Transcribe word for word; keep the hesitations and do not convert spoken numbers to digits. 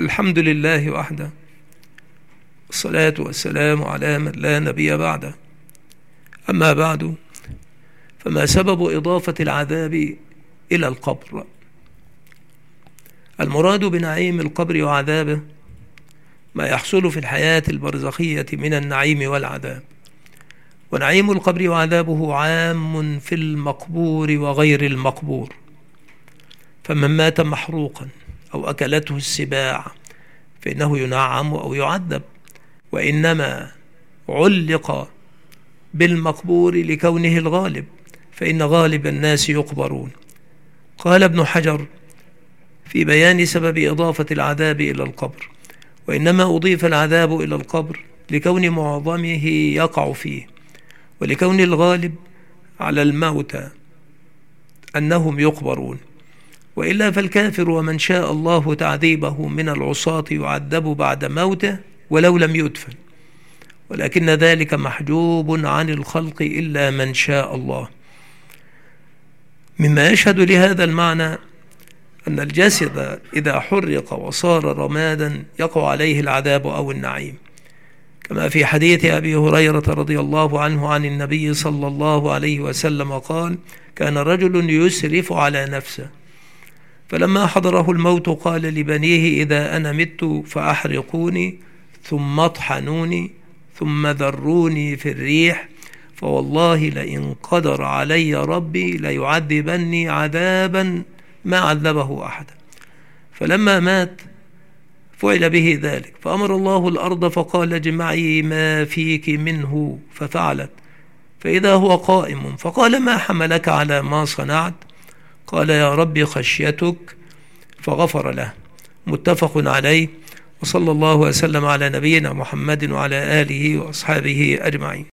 الحمد لله وحده، الصلاة والسلام على من لا نبي بعده. أما بعد، فما سبب إضافة العذاب إلى القبر؟ المراد بنعيم القبر وعذابه ما يحصل في الحياة البرزخية من النعيم والعذاب، ونعيم القبر وعذابه عام في المقبور وغير المقبور. فمن مات محروقا أو أكلته السباع فإنه ينعم أو يعذب، وإنما علق بالمقبور لكونه الغالب، فإن غالب الناس يقبرون. قال ابن حجر في بيان سبب إضافة العذاب إلى القبر: وإنما أضيف العذاب إلى القبر لكون معظمه يقع فيه، ولكون الغالب على الموتى أنهم يقبرون. وإلا فالكافر ومن شاء الله تعذيبه من العصاة يعذب بعد موته ولو لم يدفن، ولكن ذلك محجوب عن الخلق إلا من شاء الله. مما يشهد لهذا المعنى أن الجسد إذا حرق وصار رمادا يقع عليه العذاب أو النعيم، كما في حديث أبي هريرة رضي الله عنه عن النبي صلى الله عليه وسلم قال: كان رجل يسرف على نفسه، فلما حضره الموت قال لبنيه: إذا أنا مت فأحرقوني ثم اطحنوني ثم ذروني في الريح، فوالله لئن قدر علي ربي ليعذبني عذابا ما عذبه أحد. فلما مات فعل به ذلك، فأمر الله الأرض فقال: اجمعي ما فيك منه، ففعلت، فإذا هو قائم فقال: ما حملك على ما صنعت؟ قال: يا ربي خشيتك، فغفر له. متفق عليه. وصلى الله وسلم على نبينا محمد وعلى آله وأصحابه أجمعين.